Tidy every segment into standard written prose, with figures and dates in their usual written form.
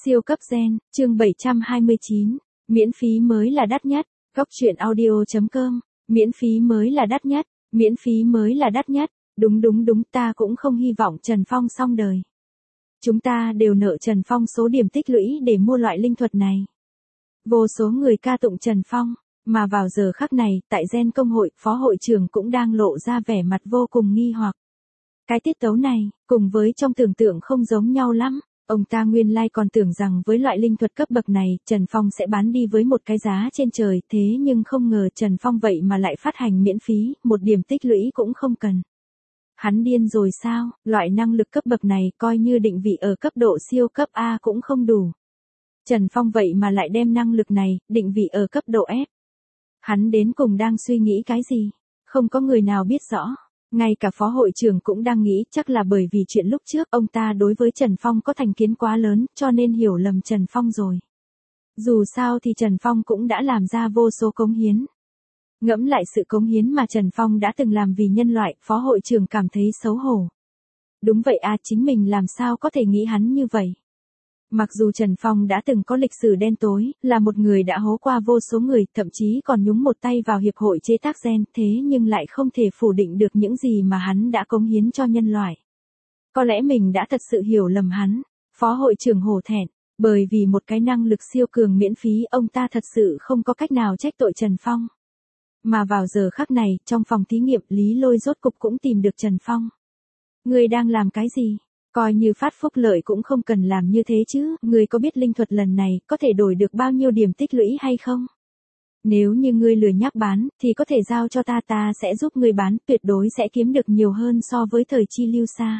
Siêu cấp gen, chương 729, miễn phí mới là đắt nhất, góc truyện audio.com, miễn phí mới là đắt nhất, miễn phí mới là đắt nhất, đúng, ta cũng không hy vọng Trần Phong xong đời. Chúng ta đều nợ Trần Phong số điểm tích lũy để mua loại linh thuật này. Vô số người ca tụng Trần Phong, mà vào giờ khắc này, tại Gen Công hội, phó hội trưởng cũng đang lộ ra vẻ mặt vô cùng nghi hoặc. Cái tiết tấu này, cùng với trong tưởng tượng không giống nhau lắm. Ông ta nguyên lai còn tưởng rằng với loại linh thuật cấp bậc này, Trần Phong sẽ bán đi với một cái giá trên trời, thế nhưng không ngờ Trần Phong vậy mà lại phát hành miễn phí, một điểm tích lũy cũng không cần. Hắn điên rồi sao, loại năng lực cấp bậc này coi như định vị ở cấp độ siêu cấp A cũng không đủ. Trần Phong vậy mà lại đem năng lực này, định vị ở cấp độ F. Hắn đến cùng đang suy nghĩ cái gì? Không có người nào biết rõ. Ngay cả phó hội trưởng cũng đang nghĩ chắc là bởi vì chuyện lúc trước ông ta đối với Trần Phong có thành kiến quá lớn cho nên hiểu lầm Trần Phong rồi. Dù sao thì Trần Phong cũng đã làm ra vô số cống hiến. Ngẫm lại sự cống hiến mà Trần Phong đã từng làm vì nhân loại, phó hội trưởng cảm thấy xấu hổ. Đúng vậy à, chính mình làm sao có thể nghĩ hắn như vậy. Mặc dù Trần Phong đã từng có lịch sử đen tối, là một người đã hố qua vô số người, thậm chí còn nhúng một tay vào hiệp hội chế tác gen, thế nhưng lại không thể phủ định được những gì mà hắn đã cống hiến cho nhân loại. Có lẽ mình đã thật sự hiểu lầm hắn. Phó hội trưởng hổ thẹn, bởi vì một cái năng lực siêu cường miễn phí ông ta thật sự không có cách nào trách tội Trần Phong. Mà vào giờ khắc này, trong phòng thí nghiệm Lý Lôi rốt cục cũng tìm được Trần Phong. Ngươi đang làm cái gì? Coi như phát phúc lợi cũng không cần làm như thế chứ, ngươi có biết linh thuật lần này có thể đổi được bao nhiêu điểm tích lũy hay không? Nếu như ngươi lười nhác bán, thì có thể giao cho ta sẽ giúp ngươi bán, tuyệt đối sẽ kiếm được nhiều hơn so với thời chi lưu xa.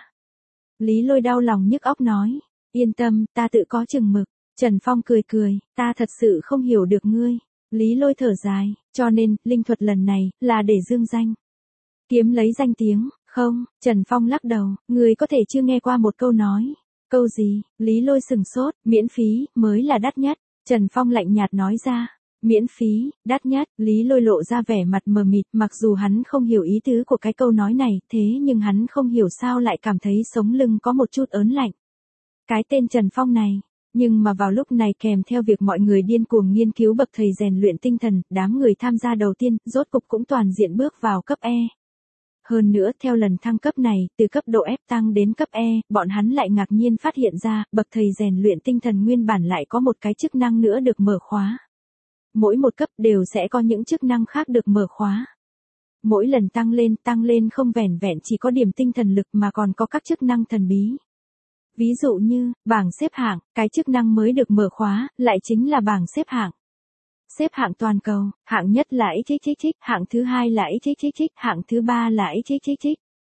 Lý Lôi đau lòng nhức óc nói, yên tâm, ta tự có chừng mực. Trần Phong cười, ta thật sự không hiểu được ngươi. Lý Lôi thở dài, cho nên, linh thuật lần này, là để dương danh. Kiếm lấy danh tiếng. Không, Trần Phong lắc đầu, người có thể chưa nghe qua một câu nói. Câu gì? Lý Lôi sừng sốt, miễn phí, mới là đắt nhất. Trần Phong lạnh nhạt nói ra. Miễn phí, đắt nhất, Lý Lôi lộ ra vẻ mặt mờ mịt, mặc dù hắn không hiểu ý tứ của cái câu nói này, thế nhưng hắn không hiểu sao lại cảm thấy sống lưng có một chút ớn lạnh. Cái tên Trần Phong này, nhưng mà vào lúc này kèm theo việc mọi người điên cuồng nghiên cứu bậc thầy rèn luyện tinh thần, đám người tham gia đầu tiên, rốt cục cũng toàn diện bước vào cấp E. Hơn nữa, theo lần thăng cấp này, từ cấp độ F tăng đến cấp E, bọn hắn lại ngạc nhiên phát hiện ra, bậc thầy rèn luyện tinh thần nguyên bản lại có một cái chức năng nữa được mở khóa. Mỗi một cấp đều sẽ có những chức năng khác được mở khóa. Mỗi lần tăng lên không vẻn vẹn chỉ có điểm tinh thần lực mà còn có các chức năng thần bí. Ví dụ như, bảng xếp hạng, cái chức năng mới được mở khóa, lại chính là bảng xếp hạng. Xếp hạng toàn cầu, hạng nhất là XXXX, hạng thứ hai là XXXX, hạng thứ ba là XXXX.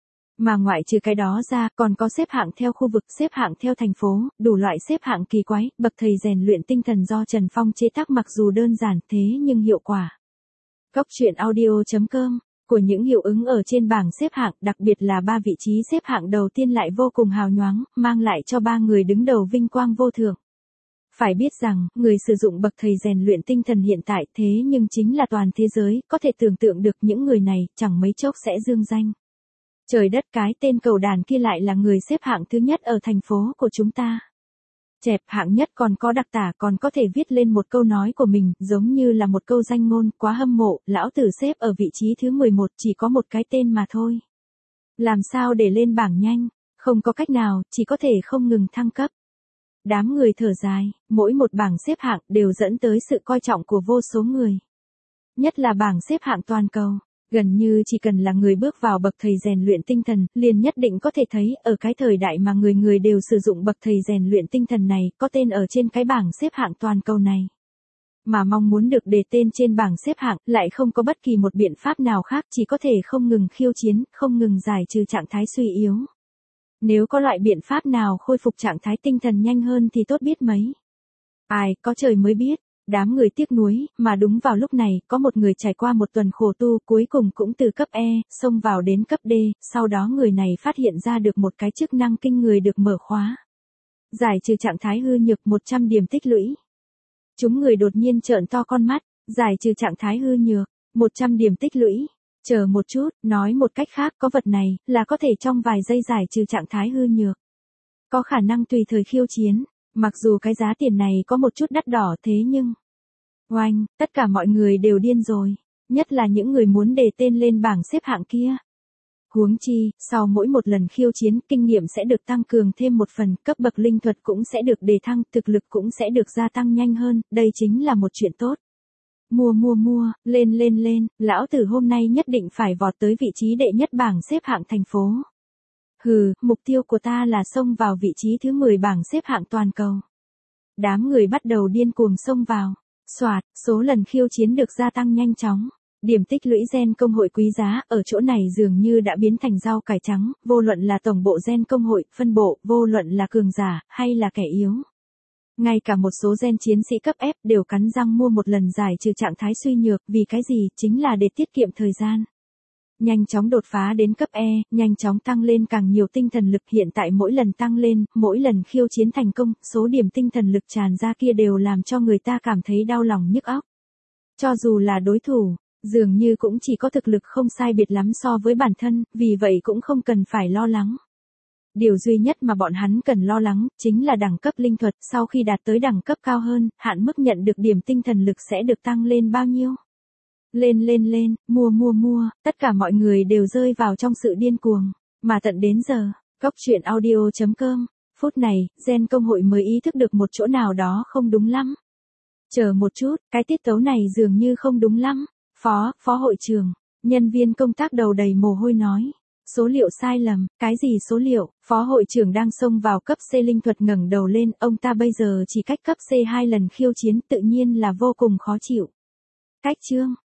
Mà ngoại trừ cái đó ra, còn có xếp hạng theo khu vực, xếp hạng theo thành phố, đủ loại xếp hạng kỳ quái, bậc thầy rèn luyện tinh thần do Trần Phong chế tác mặc dù đơn giản thế nhưng hiệu quả. Góc truyện audio.com, của những hiệu ứng ở trên bảng xếp hạng, đặc biệt là 3 vị trí xếp hạng đầu tiên lại vô cùng hào nhoáng, mang lại cho 3 người đứng đầu vinh quang vô thượng. Phải biết rằng, người sử dụng bậc thầy rèn luyện tinh thần hiện tại thế nhưng chính là toàn thế giới, có thể tưởng tượng được những người này chẳng mấy chốc sẽ dương danh. Trời đất, cái tên cầu đàn kia lại là người xếp hạng thứ nhất ở thành phố của chúng ta. Chẹp, hạng nhất còn có đặc tả, còn có thể viết lên một câu nói của mình, giống như là một câu danh ngôn, quá hâm mộ, lão tử xếp ở vị trí thứ 11 chỉ có một cái tên mà thôi. Làm sao để lên bảng nhanh? Không có cách nào, chỉ có thể không ngừng thăng cấp. Đám người thở dài, mỗi một bảng xếp hạng đều dẫn tới sự coi trọng của vô số người. Nhất là bảng xếp hạng toàn cầu, gần như chỉ cần là người bước vào bậc thầy rèn luyện tinh thần, liền nhất định có thể thấy, ở cái thời đại mà người người đều sử dụng bậc thầy rèn luyện tinh thần này, có tên ở trên cái bảng xếp hạng toàn cầu này. Mà mong muốn được đề tên trên bảng xếp hạng, lại không có bất kỳ một biện pháp nào khác, chỉ có thể không ngừng khiêu chiến, không ngừng giải trừ trạng thái suy yếu. Nếu có loại biện pháp nào khôi phục trạng thái tinh thần nhanh hơn thì tốt biết mấy. Ai, có trời mới biết, đám người tiếc nuối, mà đúng vào lúc này, có một người trải qua một tuần khổ tu cuối cùng cũng từ cấp E, xông vào đến cấp D, sau đó người này phát hiện ra được một cái chức năng kinh người được mở khóa. Giải trừ trạng thái hư nhược 100 điểm tích lũy. Chúng người đột nhiên trợn to con mắt, giải trừ trạng thái hư nhược, 100 điểm tích lũy. Chờ một chút, nói một cách khác, có vật này, là có thể trong vài giây giải trừ trạng thái hư nhược. Có khả năng tùy thời khiêu chiến. Mặc dù cái giá tiền này có một chút đắt đỏ thế nhưng... Oanh, tất cả mọi người đều điên rồi. Nhất là những người muốn đề tên lên bảng xếp hạng kia. Huống chi, sau mỗi một lần khiêu chiến, kinh nghiệm sẽ được tăng cường thêm một phần, cấp bậc linh thuật cũng sẽ được đề thăng, thực lực cũng sẽ được gia tăng nhanh hơn, đây chính là một chuyện tốt. Mua, lên, lão tử hôm nay nhất định phải vọt tới vị trí đệ nhất bảng xếp hạng thành phố. Hừ, mục tiêu của ta là xông vào vị trí thứ 10 bảng xếp hạng toàn cầu. Đám người bắt đầu điên cuồng xông vào. Soạt, số lần khiêu chiến được gia tăng nhanh chóng. Điểm tích lũy gen công hội quý giá ở chỗ này dường như đã biến thành rau cải trắng, vô luận là tổng bộ gen công hội, phân bộ, vô luận là cường giả, hay là kẻ yếu. Ngay cả một số gen chiến sĩ cấp F đều cắn răng mua một lần giải trừ trạng thái suy nhược, vì cái gì, chính là để tiết kiệm thời gian. Nhanh chóng đột phá đến cấp E, nhanh chóng tăng lên càng nhiều tinh thần lực, hiện tại mỗi lần tăng lên, mỗi lần khiêu chiến thành công, số điểm tinh thần lực tràn ra kia đều làm cho người ta cảm thấy đau lòng nhức óc. Cho dù là đối thủ, dường như cũng chỉ có thực lực không sai biệt lắm so với bản thân, vì vậy cũng không cần phải lo lắng. Điều duy nhất mà bọn hắn cần lo lắng, chính là đẳng cấp linh thuật, sau khi đạt tới đẳng cấp cao hơn, hạn mức nhận được điểm tinh thần lực sẽ được tăng lên bao nhiêu. Lên, mua, tất cả mọi người đều rơi vào trong sự điên cuồng, mà tận đến giờ, coctruyện.audio.com, phút này, gen công hội mới ý thức được một chỗ nào đó không đúng lắm. Chờ một chút, cái tiết tấu này dường như không đúng lắm. Phó hội trưởng, nhân viên công tác đầu đầy mồ hôi nói. Số liệu sai lầm, cái gì số liệu? Phó hội trưởng đang xông vào cấp C linh thuật ngẩng đầu lên, ông ta bây giờ chỉ cách cấp C 2 lần khiêu chiến, tự nhiên là vô cùng khó chịu. Cách chương